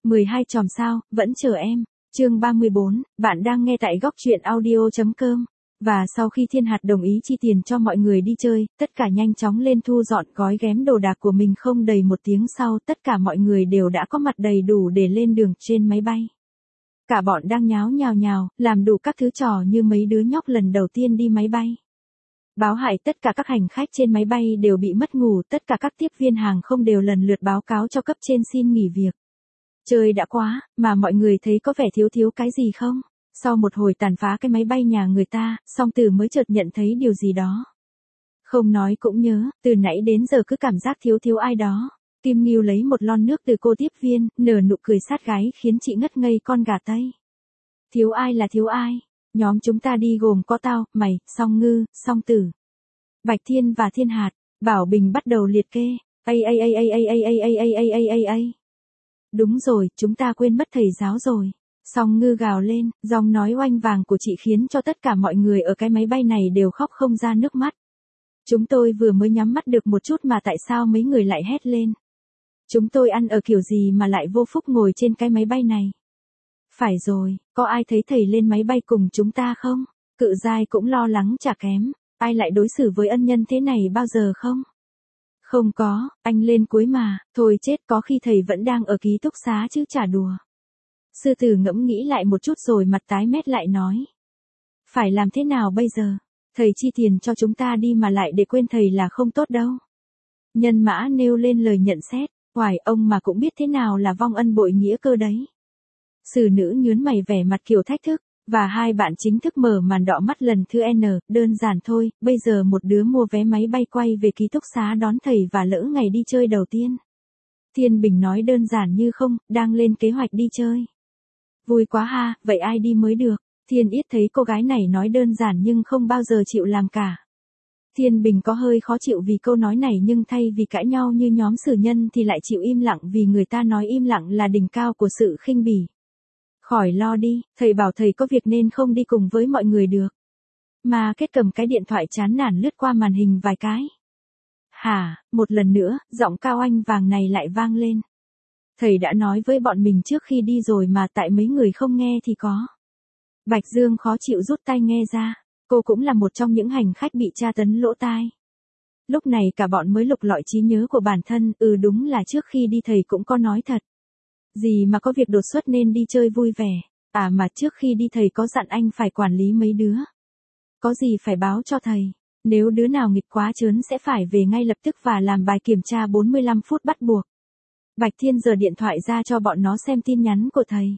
12 chòm sao, vẫn chờ em. Chương 34, bạn đang nghe tại góc truyện audio.com. Và sau khi Thiên Hạt đồng ý chi tiền cho mọi người đi chơi, tất cả nhanh chóng lên thu dọn gói ghém đồ đạc của mình. Không đầy một tiếng sau, tất cả mọi người đều đã có mặt đầy đủ để lên đường trên máy bay. Cả bọn đang nhào, làm đủ các thứ trò như mấy đứa nhóc lần đầu tiên đi máy bay. Báo hại tất cả các hành khách trên máy bay đều bị mất ngủ, tất cả các tiếp viên hàng không đều lần lượt báo cáo cho cấp trên xin nghỉ việc. Chơi đã quá, mà mọi người thấy có vẻ thiếu cái gì không? Sau một hồi tàn phá cái máy bay nhà người ta, Song Tử mới chợt nhận thấy điều gì đó. Không nói cũng nhớ, từ nãy đến giờ cứ cảm giác thiếu ai đó. Kim Ngưu lấy một lon nước từ cô tiếp viên, nở nụ cười sát gái khiến chị ngất ngây con gà Tây. Thiếu ai là thiếu ai? Nhóm chúng ta đi gồm có tao, mày, Song Ngư, Song Tử, Bạch Thiên và Thiên Hạt. Bảo Bình bắt đầu liệt kê. Đúng rồi, chúng ta quên mất thầy giáo rồi. Song Ngư gào lên, giọng nói oanh vàng của chị khiến cho tất cả mọi người ở cái máy bay này đều khóc không ra nước mắt. Chúng tôi vừa mới nhắm mắt được một chút mà tại sao mấy người lại hét lên? Chúng tôi ăn ở kiểu gì mà lại vô phúc ngồi trên cái máy bay này? Phải rồi, có ai thấy thầy lên máy bay cùng chúng ta không? Cự Giai cũng lo lắng chả kém. Ai lại đối xử với ân nhân thế này bao giờ không? Không có, anh lên cuối mà, thôi chết, có khi thầy vẫn đang ở ký túc xá chứ chả đùa. Sư Tử ngẫm nghĩ lại một chút rồi mặt tái mét lại nói. Phải làm thế nào bây giờ? Thầy chi tiền cho chúng ta đi mà lại để quên thầy là không tốt đâu. Nhân Mã nêu lên lời nhận xét, hoài ông mà cũng biết thế nào là vong ân bội nghĩa cơ đấy. Sử Nữ nhướng mày vẻ mặt kiểu thách thức. Và hai bạn chính thức mở màn đọ mắt lần thứ N, đơn giản thôi, bây giờ một đứa mua vé máy bay quay về ký túc xá đón thầy và lỡ ngày đi chơi đầu tiên. Thiên Bình nói đơn giản như không, đang lên kế hoạch đi chơi. Vui quá ha, vậy ai đi mới được? Thiên Yết thấy cô gái này nói đơn giản nhưng không bao giờ chịu làm cả. Thiên Bình có hơi khó chịu vì câu nói này nhưng thay vì cãi nhau như nhóm Sử Nhân thì lại chịu im lặng vì người ta nói im lặng là đỉnh cao của sự khinh bỉ. Khỏi lo đi, thầy bảo thầy có việc nên không đi cùng với mọi người được. Mà Kết cầm cái điện thoại chán nản lướt qua màn hình vài cái. Hả, một lần nữa, giọng cao anh vàng này lại vang lên. Thầy đã nói với bọn mình trước khi đi rồi mà tại mấy người không nghe thì có. Bạch Dương khó chịu rút tai nghe ra, cô cũng là một trong những hành khách bị tra tấn lỗ tai. Lúc này cả bọn mới lục lọi trí nhớ của bản thân, đúng là trước khi đi thầy cũng có nói thật. Gì mà có việc đột xuất nên đi chơi vui vẻ, mà trước khi đi thầy có dặn anh phải quản lý mấy đứa. Có gì phải báo cho thầy, nếu đứa nào nghịch quá trớn sẽ phải về ngay lập tức và làm bài kiểm tra 45 phút bắt buộc. Bạch Thiên giơ điện thoại ra cho bọn nó xem tin nhắn của thầy.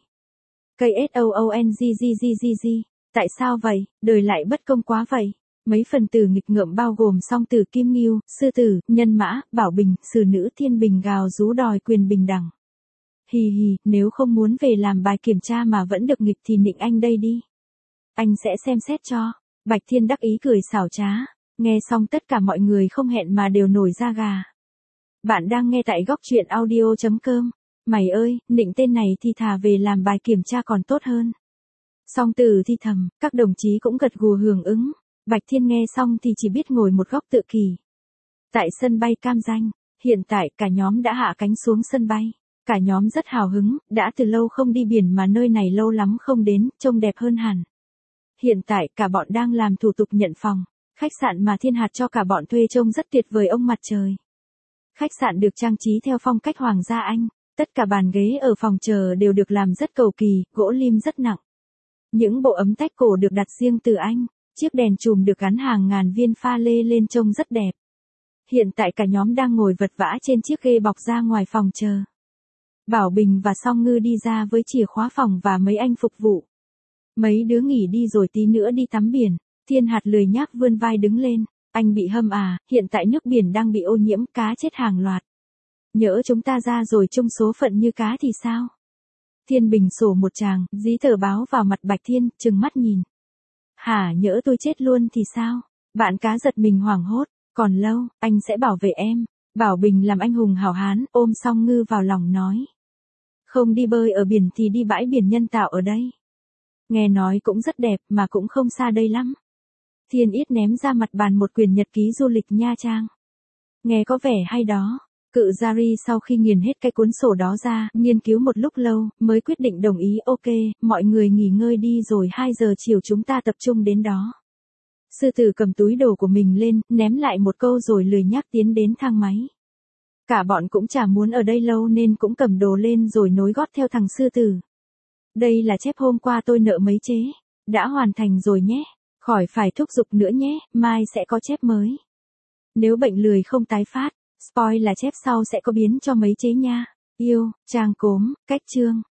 KSOONGGGGG, tại sao vậy, đời lại bất công quá vậy? Mấy phần tử nghịch ngợm bao gồm Song Tử, Kim Ngưu, Sư Tử, Nhân Mã, Bảo Bình, Sử Nữ, Thiên Bình gào rú đòi quyền bình đẳng. Hì hì, nếu không muốn về làm bài kiểm tra mà vẫn được nghịch thì nịnh anh đây đi. Anh sẽ xem xét cho. Bạch Thiên đắc ý cười xảo trá. Nghe xong tất cả mọi người không hẹn mà đều nổi da gà. Bạn đang nghe tại góc truyện audio.com. Mày ơi, nịnh tên này thì thà về làm bài kiểm tra còn tốt hơn. Song Tử thì thầm, các đồng chí cũng gật gù hưởng ứng. Bạch Thiên nghe xong thì chỉ biết ngồi một góc tự kỷ. Tại sân bay Cam Ranh, hiện tại cả nhóm đã hạ cánh xuống sân bay. Cả nhóm rất hào hứng, đã từ lâu không đi biển mà nơi này lâu lắm không đến, trông đẹp hơn hẳn. Hiện tại cả bọn đang làm thủ tục nhận phòng. Khách sạn mà Thiên Hạt cho cả bọn thuê trông rất tuyệt vời ông mặt trời. Khách sạn được trang trí theo phong cách Hoàng gia Anh. Tất cả bàn ghế ở phòng chờ đều được làm rất cầu kỳ, gỗ lim rất nặng. Những bộ ấm tách cổ được đặt riêng từ Anh. Chiếc đèn chùm được gắn hàng ngàn viên pha lê lên trông rất đẹp. Hiện tại cả nhóm đang ngồi vật vã trên chiếc ghê bọc ra ngoài phòng chờ. Bảo Bình và Song Ngư đi ra với chìa khóa phòng và mấy anh phục vụ. Mấy đứa nghỉ đi rồi tí nữa đi tắm biển. Thiên Hạt lười nhác vươn vai đứng lên. Anh bị hâm hiện tại nước biển đang bị ô nhiễm, cá chết hàng loạt. Nhỡ chúng ta ra rồi chung số phận như cá thì sao? Thiên Bình sổ một tràng, dí tờ báo vào mặt Bạch Thiên, trừng mắt nhìn. Hả, nhỡ tôi chết luôn thì sao? Bạn cá giật mình hoảng hốt. Còn lâu, anh sẽ bảo vệ em. Bảo Bình làm anh hùng hảo hán, ôm Song Ngư vào lòng nói. Không đi bơi ở biển thì đi bãi biển nhân tạo ở đây. Nghe nói cũng rất đẹp mà cũng không xa đây lắm. Thiên Yết ném ra mặt bàn một quyển nhật ký du lịch Nha Trang. Nghe có vẻ hay đó. Cự Jari sau khi nghiền hết cái cuốn sổ đó ra, nghiên cứu một lúc lâu, mới quyết định đồng ý. Ok, mọi người nghỉ ngơi đi rồi 2 giờ chiều chúng ta tập trung đến đó. Sư tử cầm túi đồ của mình lên, ném lại một câu rồi lười nhác tiến đến thang máy. Cả bọn cũng chả muốn ở đây lâu nên cũng cầm đồ lên rồi nối gót theo thằng sư tử. Đây là chép hôm qua tôi nợ mấy chế. Đã hoàn thành rồi nhé. Khỏi phải thúc giục nữa nhé, mai sẽ có chép mới. Nếu bệnh lười không tái phát, spoil là chép sau sẽ có biến cho mấy chế nha. Yêu, Trang Cốm, Cách Chương.